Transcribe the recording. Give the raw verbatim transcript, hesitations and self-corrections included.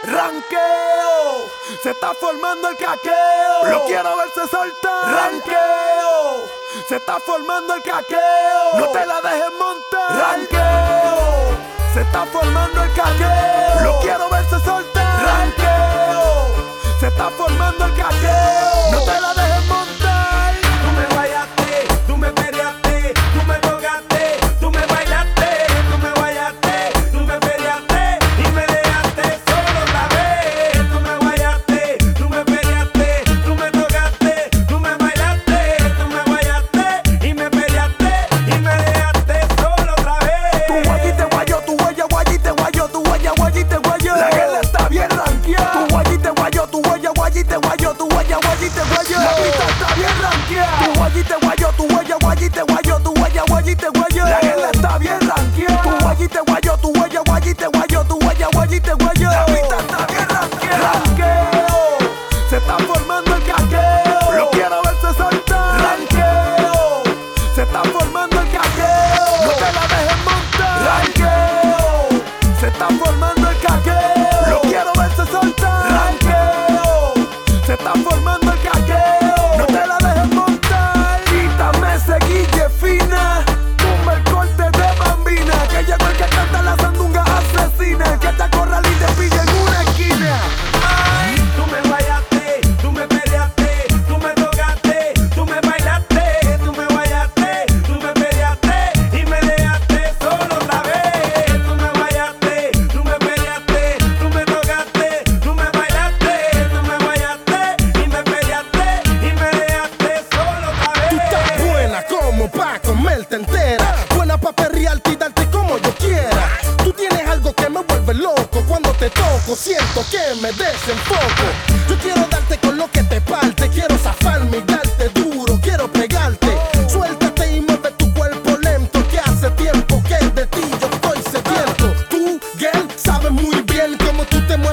Ranqueo, se está formando el caqueo. Lo quiero verse soltar. Ranqueo, se está formando el caqueo. No te la dejes montar. Ranqueo, se está formando el caqueo. Lo quiero verse soltar. Ranqueo, se está formando el caqueo. No te la dejes montar. Tú me guayaste, tú me peleaste, tú me tocaste, tú me bailaste, tú me guayaste, tú me peleaste y me dejaste solo otra vez. Tú me guayaste, tú me peleaste, tú me tocaste, tú me bailaste, tú me guayaste y me peleaste y me dejaste solo otra vez. Tu guayite guayo, tu guaya guayite guayo, tu guaya guayite guayo. La guerra está bien ranqueada. Tu guayite guayo, tu guaya guayite guayo, tu guaya guayite guayo. La pista está bien ranqueada. Tu guayite guayo, tu guaya guayite guayo, tu guaya guayite guayo. La guerra está bien ranqueada. Tu guayite guayo, tu guaya guayite guayo, tu guaya guayite guayo. La pista está bien ranqueada. Ranqueo, se está formando el caqueo. Lo quiero verse soltar. Ranqueo, se está formando el caqueo. No te la dejes montar. Ranqueo, se está formando el caqueo. Lo quiero verse soltar. Ranqueo, se está formando el caqueo. No te la dejes montar. Quítame ese guille fina. Tumba el corte de bambina. Que llegó el que canta la sandunga asesina. Que te acorrala y te pide en una esquina. Ay, tú me guayaste, tú me peleaste, tú me tocaste, tú me bailaste, tú me guayaste, tú me peleaste y me dejaste solo otra vez. Tú me guayaste, tú me peleaste, tú me tocaste, tú me bailaste, tú me guayaste y me peleaste y me dejaste solo otra vez. Tú estás buena como pa' comerte entera, buena pa' perrearte y darte como yo quiera. Tú tienes algo que me vuelve loco, cuando te toco siento que me desenfoco. Yo quiero darte con lo que te parte, quiero zafarme y darte duro, quiero pegarte. Suéltate y mueve tu cuerpo lento, que hace tiempo que de ti yo estoy sediento. Tú, girl, sabes muy bien cómo tú te